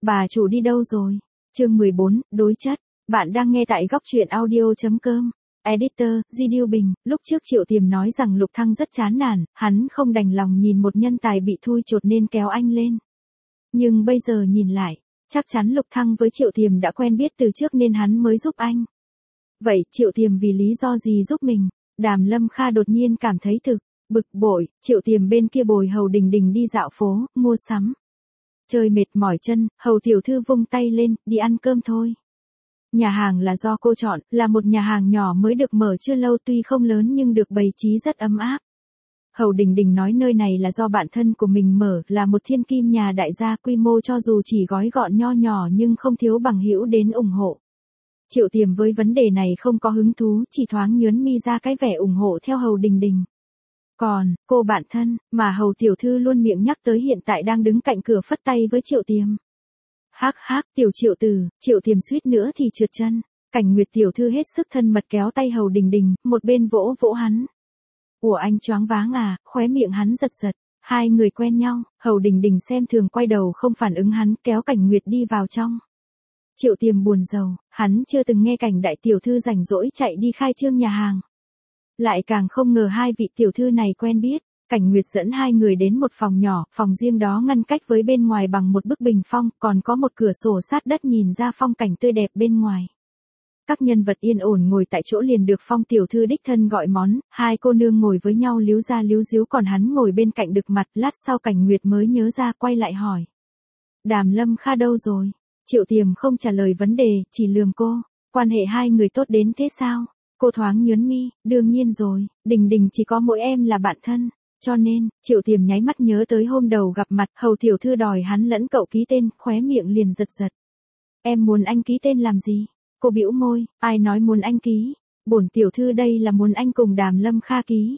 Bà chủ đi đâu rồi? Chương 14, đối chất. Bạn đang nghe tại góc truyện audio.com. Editor, Di Bình. Lúc trước Triệu Tiềm nói rằng Lục Thăng rất chán nản, hắn không đành lòng nhìn một nhân tài bị thui chột nên kéo anh lên. Nhưng bây giờ nhìn lại, chắc chắn Lục Thăng với Triệu Tiềm đã quen biết từ trước nên hắn mới giúp anh. Vậy Triệu Tiềm vì lý do gì giúp mình? Đàm Lâm Kha đột nhiên cảm thấy thực bực bội. Triệu Tiềm bên kia bồi Hầu Đình Đình đi dạo phố, mua sắm. Chơi mệt mỏi chân, Hầu tiểu thư vung tay lên, đi ăn cơm thôi. Nhà hàng là do cô chọn, là một nhà hàng nhỏ mới được mở chưa lâu, tuy không lớn nhưng được bày trí rất ấm áp. Hầu Đình Đình nói nơi này là do bạn thân của mình mở, là một thiên kim nhà đại gia, quy mô cho dù chỉ gói gọn nho nhỏ nhưng không thiếu bằng hữu đến ủng hộ. Triệu Tiềm với vấn đề này không có hứng thú, chỉ thoáng nhớn mi ra cái vẻ ủng hộ theo Hầu Đình Đình. Còn, cô bạn thân, mà Hầu tiểu thư luôn miệng nhắc tới hiện tại đang đứng cạnh cửa phất tay với Triệu Tiềm. Hắc hắc, tiểu Triệu tử, Triệu Tiềm suýt nữa thì trượt chân. Cảnh Nguyệt tiểu thư hết sức thân mật kéo tay Hầu Đình Đình, một bên vỗ vỗ hắn. Ủa anh choáng váng à, khóe miệng hắn giật giật. Hai người quen nhau, Hầu Đình Đình xem thường quay đầu không phản ứng hắn, kéo Cảnh Nguyệt đi vào trong. Triệu Tiềm buồn rầu, hắn chưa từng nghe Cảnh đại tiểu thư rảnh rỗi chạy đi khai trương nhà hàng. Lại càng không ngờ hai vị tiểu thư này quen biết. Cảnh Nguyệt dẫn hai người đến một phòng nhỏ, phòng riêng đó ngăn cách với bên ngoài bằng một bức bình phong, còn có một cửa sổ sát đất nhìn ra phong cảnh tươi đẹp bên ngoài. Các nhân vật yên ổn ngồi tại chỗ liền được Phong tiểu thư đích thân gọi món, hai cô nương ngồi với nhau líu ra líu díu, còn hắn ngồi bên cạnh đực mặt. Lát sau Cảnh Nguyệt mới nhớ ra, quay lại hỏi. Đàm Lâm Kha đâu rồi? Triệu Tiềm không trả lời vấn đề, chỉ lườm cô. Quan hệ hai người tốt đến thế sao? Cô thoáng nhớn mi, đương nhiên rồi, Đình Đình chỉ có mỗi em là bạn thân. Cho nên, Triệu Tiềm nháy mắt nhớ tới hôm đầu gặp mặt, Hầu tiểu thư đòi hắn lẫn cậu ký tên, khóe miệng liền giật giật. Em muốn anh ký tên làm gì? Cô bĩu môi, ai nói muốn anh ký? Bổn tiểu thư đây là muốn anh cùng Đàm Lâm Kha ký.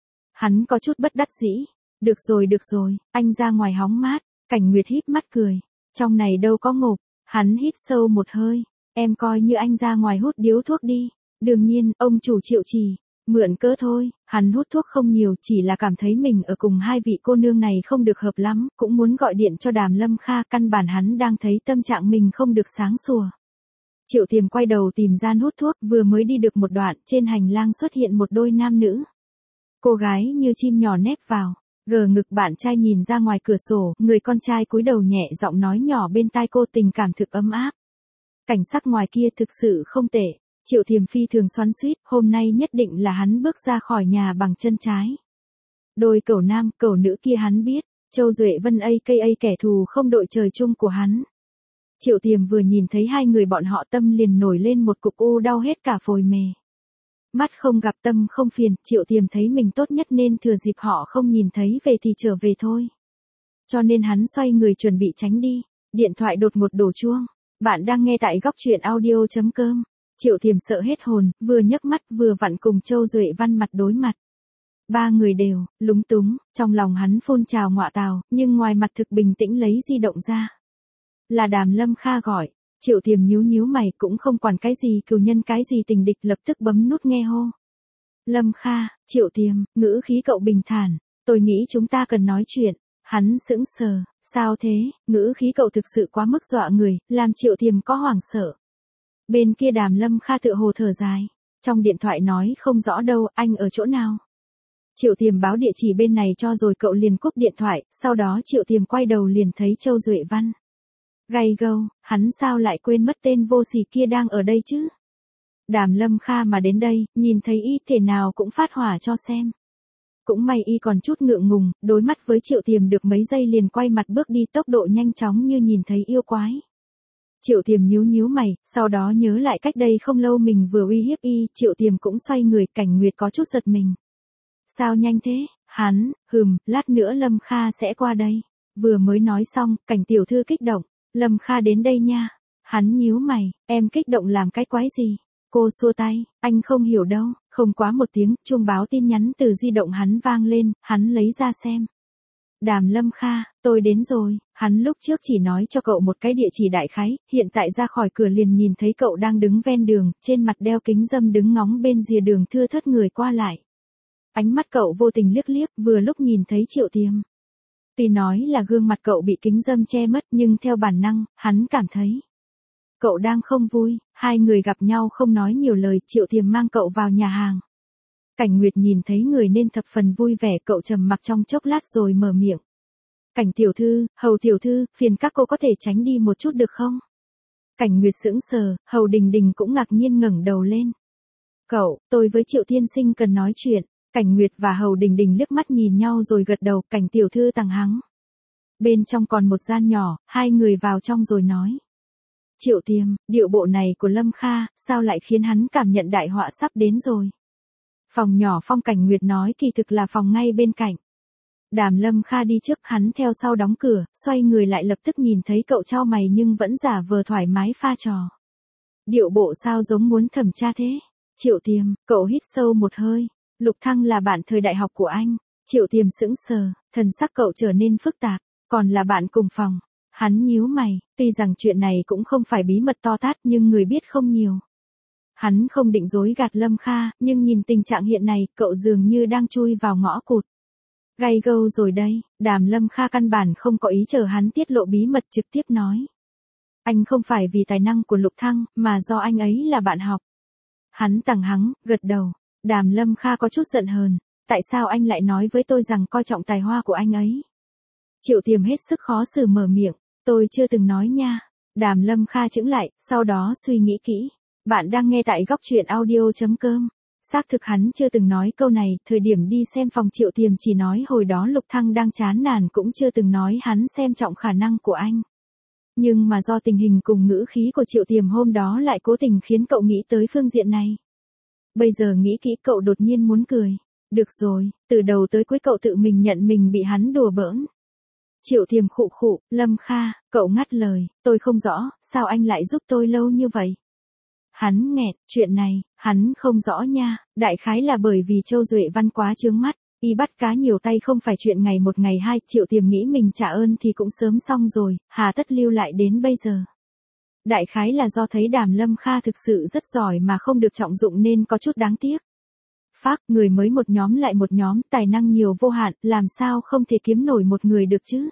Hắn có chút bất đắc dĩ. Được rồi, anh ra ngoài hóng mát. Cảnh Nguyệt híp mắt cười. Trong này đâu có ngộp. Hắn hít sâu một hơi. Em coi như anh ra ngoài hút điếu thuốc đi. Đương nhiên, ông chủ Triệu chỉ mượn cớ thôi, hắn hút thuốc không nhiều, chỉ là cảm thấy mình ở cùng hai vị cô nương này không được hợp lắm, cũng muốn gọi điện cho Đàm Lâm Kha, căn bản hắn đang thấy tâm trạng mình không được sáng sủa. Triệu Tiềm quay đầu tìm gian hút thuốc, vừa mới đi được một đoạn, trên hành lang xuất hiện một đôi nam nữ. Cô gái như chim nhỏ nép vào, gờ ngực bạn trai nhìn ra ngoài cửa sổ, người con trai cúi đầu nhẹ giọng nói nhỏ bên tai cô, tình cảm thực ấm áp. Cảnh sắc ngoài kia thực sự không tệ. Triệu Tiềm phi thường xoắn xuýt, hôm nay nhất định là hắn bước ra khỏi nhà bằng chân trái. Đôi cẩu nam, cẩu nữ kia hắn biết, Châu Duệ Vân aka kẻ thù không đội trời chung của hắn. Triệu Tiềm vừa nhìn thấy hai người bọn họ, tâm liền nổi lên một cục u đau hết cả phổi mề. Mắt không gặp tâm không phiền, Triệu Tiềm thấy mình tốt nhất nên thừa dịp họ không nhìn thấy về thì trở về thôi. Cho nên hắn xoay người chuẩn bị tránh đi, điện thoại đột ngột đổ chuông. Bạn đang nghe tại góc truyện audio.com. Triệu Tiềm sợ hết hồn, vừa nhấc mắt vừa vặn cùng Châu Duệ Văn mặt đối mặt. Ba người đều lúng túng, trong lòng hắn phun trào ngọa tào, nhưng ngoài mặt thực bình tĩnh lấy di động ra. Là Đàm Lâm Kha gọi. Triệu Tiềm nhíu mày, cũng không quản cái gì cừu nhân cái gì tình địch, lập tức bấm nút nghe hô. Lâm Kha, Triệu Tiềm, ngữ khí cậu bình thản. Tôi nghĩ chúng ta cần nói chuyện. Hắn sững sờ, sao thế? Ngữ khí cậu thực sự quá mức dọa người, làm Triệu Tiềm có hoảng sợ. Bên kia Đàm Lâm Kha tựa hồ thở dài. Trong điện thoại nói không rõ đâu, anh ở chỗ nào? Triệu Tiềm báo địa chỉ bên này cho rồi cậu liền cúp điện thoại, sau đó Triệu Tiềm quay đầu liền thấy Châu Duệ Văn. Gay gâu, hắn sao lại quên mất tên vô sỉ kia đang ở đây chứ? Đàm Lâm Kha mà đến đây, nhìn thấy y thể nào cũng phát hỏa cho xem. Cũng may y còn chút ngượng ngùng, đối mắt với Triệu Tiềm được mấy giây liền quay mặt bước đi, tốc độ nhanh chóng như nhìn thấy yêu quái. Triệu Tiềm nhíu mày, sau đó nhớ lại cách đây không lâu mình vừa uy hiếp y, Triệu Tiềm cũng xoay người. Cảnh Nguyệt có chút giật mình. Sao nhanh thế? Hắn, lát nữa Lâm Kha sẽ qua đây. Vừa mới nói xong, Cảnh tiểu thư kích động. Lâm Kha đến đây nha. Hắn nhíu mày, em kích động làm cái quái gì? Cô xua tay, anh không hiểu đâu. Không quá một tiếng, chuông báo tin nhắn từ di động hắn vang lên, hắn lấy ra xem. Đàm Lâm Kha, tôi đến rồi. Hắn lúc trước chỉ nói cho cậu một cái địa chỉ đại khái, hiện tại ra khỏi cửa liền nhìn thấy cậu đang đứng ven đường, trên mặt đeo kính râm đứng ngóng bên rìa đường thưa thớt người qua lại. Ánh mắt cậu vô tình liếc, vừa lúc nhìn thấy Triệu Tiềm. Tuy nói là gương mặt cậu bị kính râm che mất nhưng theo bản năng, hắn cảm thấy cậu đang không vui. Hai người gặp nhau không nói nhiều lời, Triệu Thiềm mang cậu vào nhà hàng. Cảnh Nguyệt nhìn thấy người nên thập phần vui vẻ, cậu trầm mặc trong chốc lát rồi mở miệng. Cảnh tiểu thư, Hầu tiểu thư, phiền các cô có thể tránh đi một chút được không? Cảnh Nguyệt sững sờ, Hầu Đình Đình cũng ngạc nhiên ngẩng đầu lên. Cậu, tôi với Triệu tiên sinh cần nói chuyện. Cảnh Nguyệt và Hầu Đình Đình liếc mắt nhìn nhau rồi gật đầu, Cảnh tiểu thư tằng hắng. Bên trong còn một gian nhỏ, hai người vào trong rồi nói. Triệu Tiềm, điệu bộ này của Lâm Kha, sao lại khiến hắn cảm nhận đại họa sắp đến rồi? Phòng nhỏ Phong Cảnh Nguyệt nói kỳ thực là phòng ngay bên cạnh. Đàm Lâm Kha đi trước, hắn theo sau đóng cửa, xoay người lại lập tức nhìn thấy cậu chau mày nhưng vẫn giả vờ thoải mái pha trò. Điệu bộ sao giống muốn thẩm tra thế? Triệu Tiềm, cậu hít sâu một hơi. Lục Thăng là bạn thời đại học của anh. Triệu Tiềm sững sờ, thần sắc cậu trở nên phức tạp, còn là bạn cùng phòng. Hắn nhíu mày, tuy rằng chuyện này cũng không phải bí mật to tát nhưng người biết không nhiều. Hắn không định dối gạt Lâm Kha, nhưng nhìn tình trạng hiện này, cậu dường như đang chui vào ngõ cụt. Gay gâu rồi đây, Đàm Lâm Kha căn bản không có ý chờ hắn tiết lộ bí mật, trực tiếp nói. Anh không phải vì tài năng của Lục Thăng, mà do anh ấy là bạn học. Hắn tằng hắng, gật đầu. Đàm Lâm Kha có chút giận hờn. Tại sao anh lại nói với tôi rằng coi trọng tài hoa của anh ấy? Triệu Tiềm hết sức khó xử mở miệng. Tôi chưa từng nói nha. Đàm Lâm Kha chững lại, sau đó suy nghĩ kỹ. Bạn đang nghe tại góc truyện audio.com. Xác thực hắn chưa từng nói câu này, thời điểm đi xem phòng Triệu Tiềm chỉ nói hồi đó Lục Thăng đang chán nản, cũng chưa từng nói hắn xem trọng khả năng của anh. Nhưng mà do tình hình cùng ngữ khí của Triệu Tiềm hôm đó lại cố tình khiến cậu nghĩ tới phương diện này. Bây giờ nghĩ kỹ cậu đột nhiên muốn cười. Được rồi, từ đầu tới cuối cậu tự mình nhận mình bị hắn đùa bỡn. Triệu Tiềm khụ khụ, Lâm Kha, cậu ngắt lời, tôi không rõ, sao anh lại giúp tôi lâu như vậy? Hắn nghẹt, chuyện này, hắn không rõ nha, đại khái là bởi vì Châu Duệ Văn quá chướng mắt, y bắt cá nhiều tay không phải chuyện ngày một ngày hai, Triệu Tiềm nghĩ mình trả ơn thì cũng sớm xong rồi, hà tất lưu lại đến bây giờ. Đại khái là do thấy Đàm Lâm Kha thực sự rất giỏi mà không được trọng dụng nên có chút đáng tiếc. Phác, người mới một nhóm lại một nhóm, tài năng nhiều vô hạn, làm sao không thể kiếm nổi một người được chứ?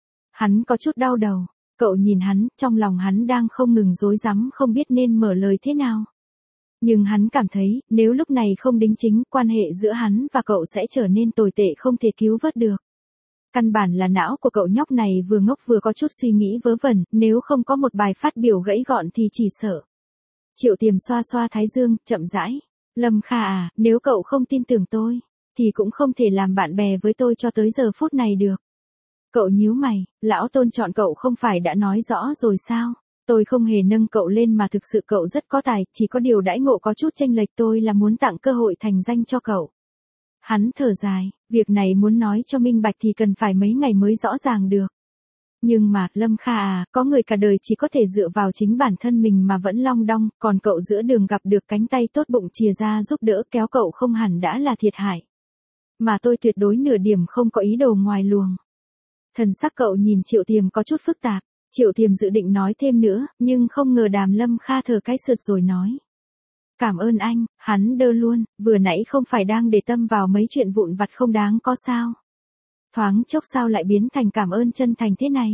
Hắn có chút đau đầu. Cậu nhìn hắn, trong lòng hắn đang không ngừng rối rắm không biết nên mở lời thế nào. Nhưng hắn cảm thấy, nếu lúc này không đính chính, quan hệ giữa hắn và cậu sẽ trở nên tồi tệ không thể cứu vớt được. Căn bản là não của cậu nhóc này vừa ngốc vừa có chút suy nghĩ vớ vẩn, nếu không có một bài phát biểu gãy gọn thì chỉ sợ. Triệu Tiềm xoa xoa thái dương, chậm rãi. Lâm Kha à, nếu cậu không tin tưởng tôi, thì cũng không thể làm bạn bè với tôi cho tới giờ phút này được. Cậu nhíu mày, lão Tôn chọn cậu không phải đã nói rõ rồi sao? Tôi không hề nâng cậu lên mà thực sự cậu rất có tài, chỉ có điều đãi ngộ có chút chênh lệch, tôi là muốn tặng cơ hội thành danh cho cậu. Hắn thở dài, việc này muốn nói cho minh bạch thì cần phải mấy ngày mới rõ ràng được. Nhưng mà, Lâm Kha à, có người cả đời chỉ có thể dựa vào chính bản thân mình mà vẫn long đong, còn cậu giữa đường gặp được cánh tay tốt bụng chìa ra giúp đỡ kéo cậu không hẳn đã là thiệt hại. Mà tôi tuyệt đối nửa điểm không có ý đồ ngoài luồng. Thần sắc cậu nhìn Triệu Tiềm có chút phức tạp. Triệu Tiềm dự định nói thêm nữa, nhưng không ngờ Đàm Lâm Kha thở cái sượt rồi nói. Cảm ơn anh, hắn đơ luôn, vừa nãy không phải đang để tâm vào mấy chuyện vụn vặt không đáng có sao. Thoáng chốc sao lại biến thành cảm ơn chân thành thế này.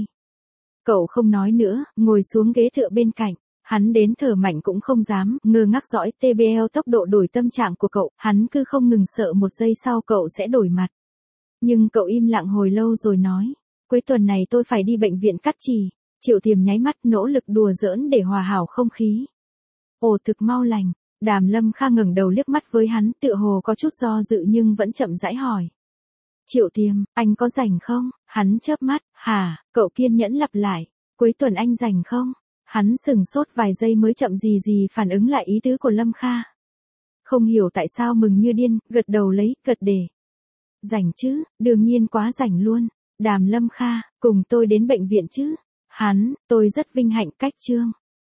Cậu không nói nữa, ngồi xuống ghế tựa bên cạnh. Hắn đến thở mạnh cũng không dám, ngơ ngác dõi TBL tốc độ đổi tâm trạng của cậu, hắn cứ không ngừng sợ một giây sau cậu sẽ đổi mặt. Nhưng cậu im lặng hồi lâu rồi nói. Cuối tuần này tôi phải đi bệnh viện cắt chì. Triệu Tiềm nháy mắt nỗ lực đùa giỡn để hòa hảo không khí. Ồ thực mau lành. Đàm Lâm Kha ngẩng đầu liếc mắt với hắn, tựa hồ có chút do dự nhưng vẫn chậm rãi hỏi. Triệu Tiềm, anh có rảnh không? Hắn chớp mắt, hả? Cậu kiên nhẫn lặp lại. Cuối tuần anh rảnh không? Hắn sửng sốt vài giây mới chậm gì phản ứng lại ý tứ của Lâm Kha. Không hiểu tại sao mừng như điên, gật đầu lấy, gật để. Rảnh chứ, đương nhiên quá rảnh luôn. Đàm Lâm Kha, cùng tôi đến bệnh viện chứ? Hắn, tôi rất vinh hạnh, cách chương.